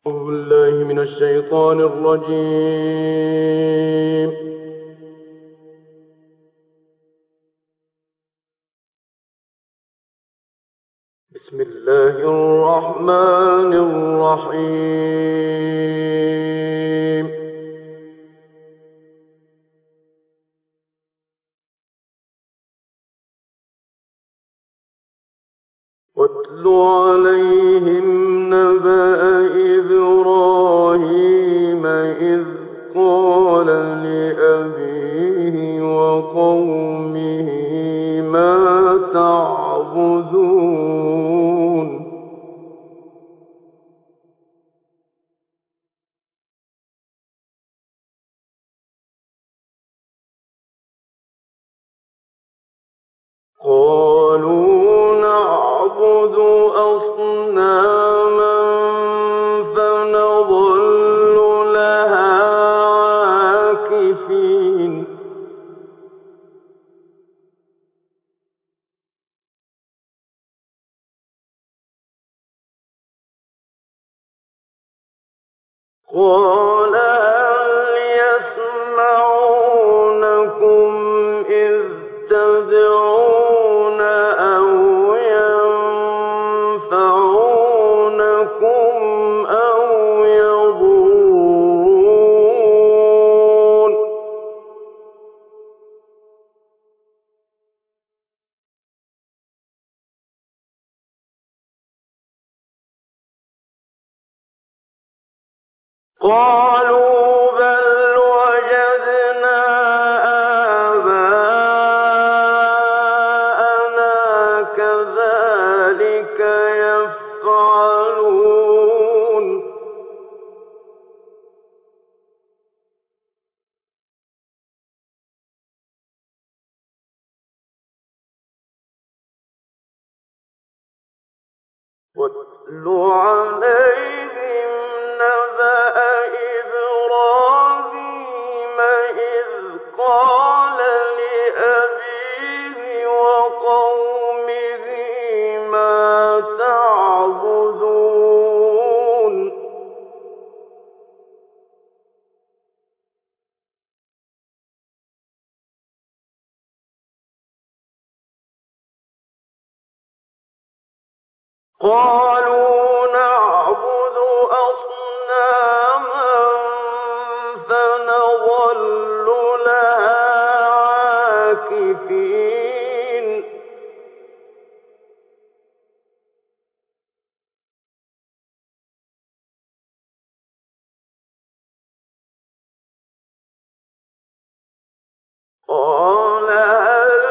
أعوذ بالله من الشيطان الرجيم. بسم الله الرحمن الرحيم. واتل عليهم نبأ إبراهيم إذ قال لأبيه وقومه ما تعبدون قالوا نعبد أصناما فنظل لها عاكفين قال هل يسمعونكم إذ تدعون أو ينفعونكم أو يضرون قالوا بل وجدنا آباءنا كذلك يفعلون واتل عليهم نبأ إبراهيم إذ قال لأبيه وقومه ما تعبدون قالوا نعبد أصناما فنظل لها عاكفين قال هل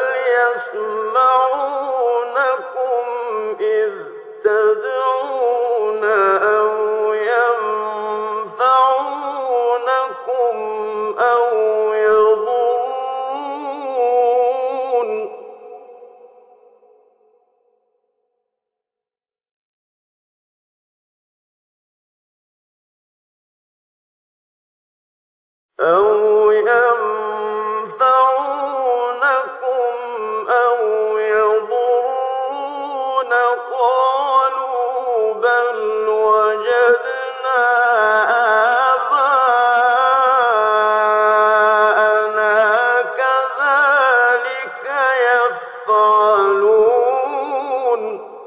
يسمعونكم إذ تدعون أو ينفعونكم أو يضرون قالوا بل وجدنا آباءنا كذلك يفعلون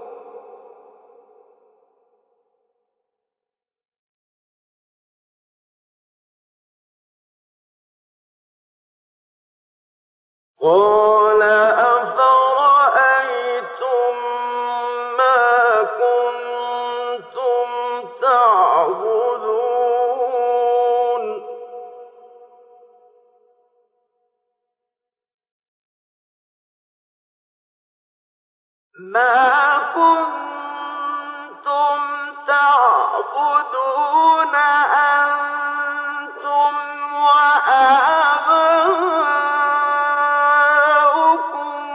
قال أفرأيتم ما كنتم تعبدون ما كنتم تعبدون أنتم وآباؤكم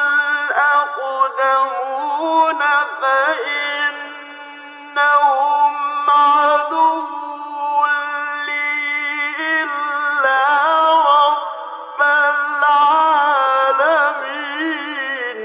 الأقدمون فإنهم عدو لي إلا رب العالمين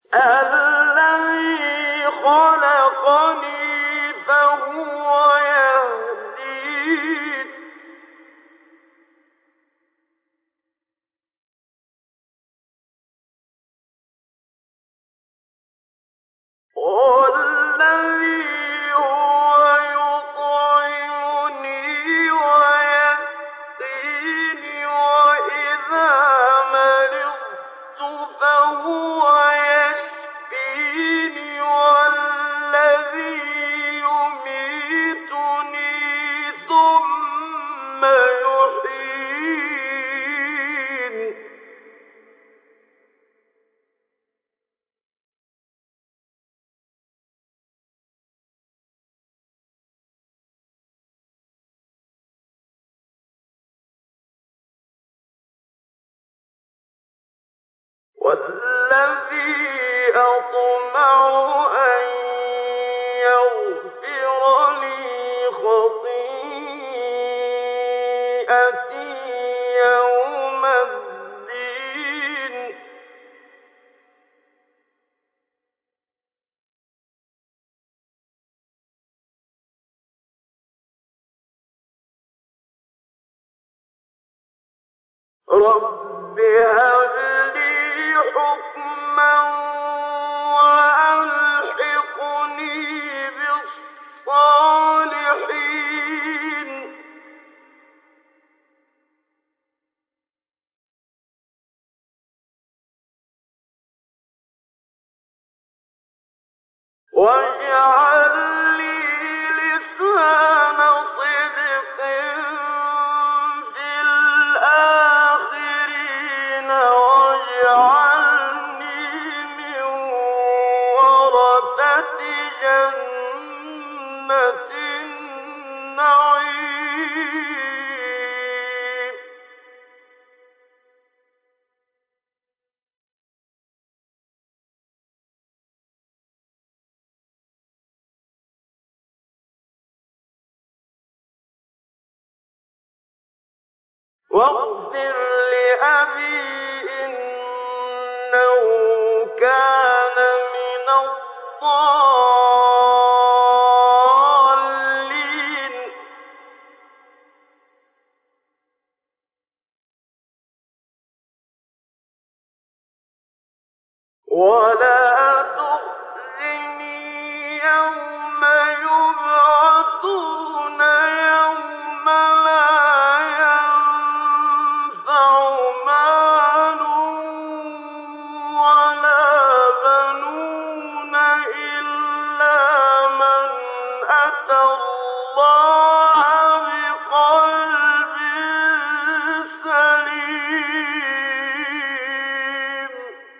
الذي خلقني فهو يهدين والذي هو يطعمني ويسقيني وإذا مرضت فهو يشفيني والذي يميتني ثم يحيين والذي أطمع أن يغفر لي خطيئتي يوم الدين رب هب لي حكما وألحقني بالصالحين واجعل لي لسان صدق في الآخرين واجعلني من ورثة جنة النعيم واغفر لأبي إنه كان من الضالين ولا تخزني يوم يبعثون يوم لا ينفع مال ولا بنون إلا من أتى الله بقلب سليم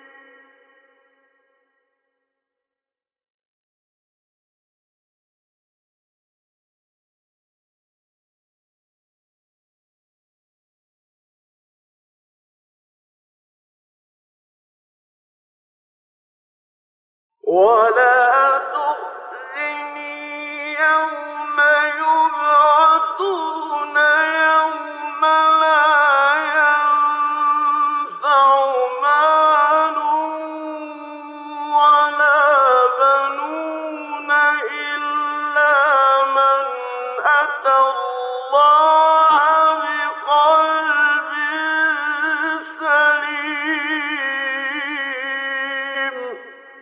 ولا تخزني يوم يبعثون يوم لا ينفع مال ولا بنون إلا من أتى الله بقلب سليم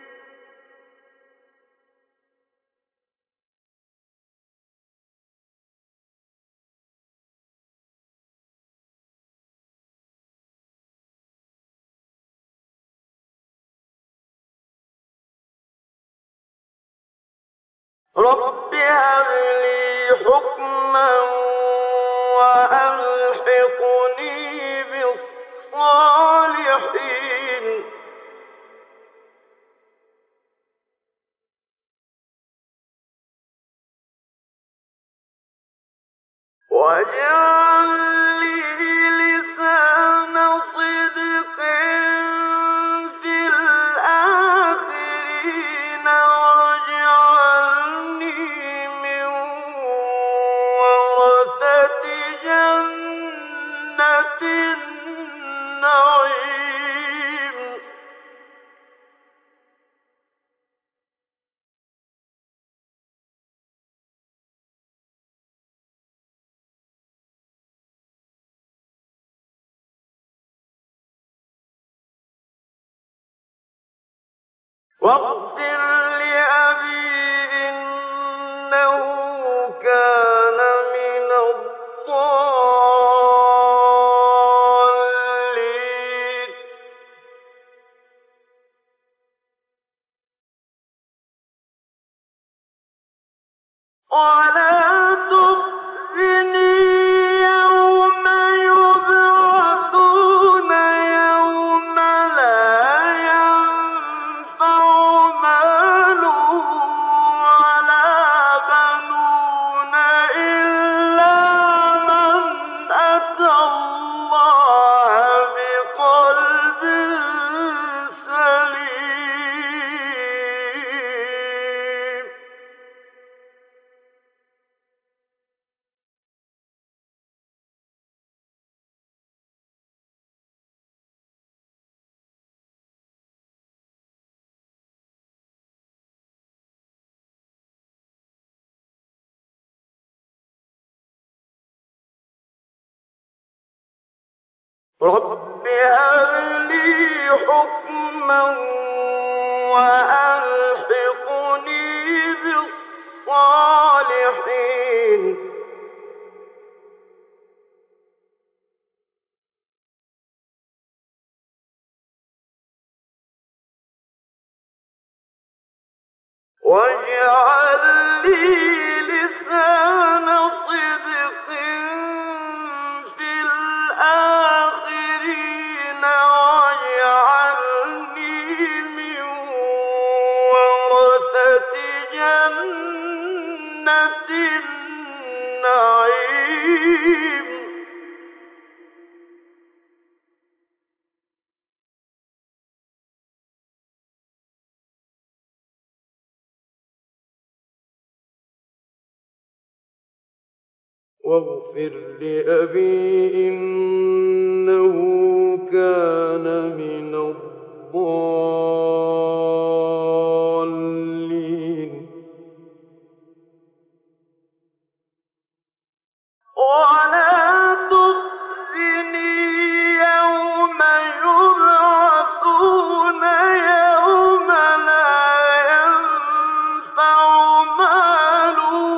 رب هب لي حكما وألحقني بالصالحين واجعل لي لسان صدق في الآخرين واجعلني من ورثة جنة النعيم واغفر لأبي إنه كان من الضالين ولا تخزني يوم يبعثون يوم لا ينفع مال ولا بنون إلا من أتى الله بقلب سليم رب هب لي حكما وألحقني بالصالحين واجعل لي لسان صدق في الآخرين واجعلني من ورثة جنة النعيم واغفر لأبي إنه كان من الضالين ولا تخزني يوم يبعثون يوم لا ينفع مال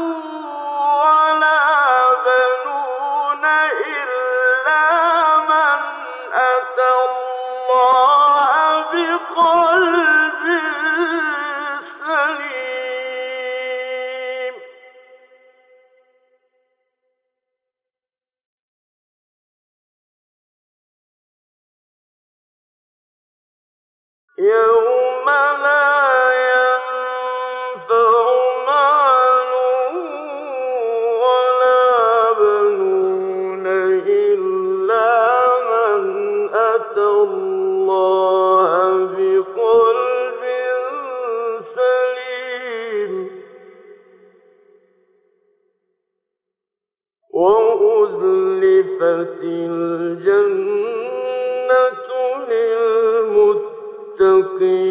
ولا بنون إلا من أتى الله بقلب سليم يوم لا ينفع مال ولا بنون إلا من أتى الله بقلب سليم وأزلفت الجنة للمتقين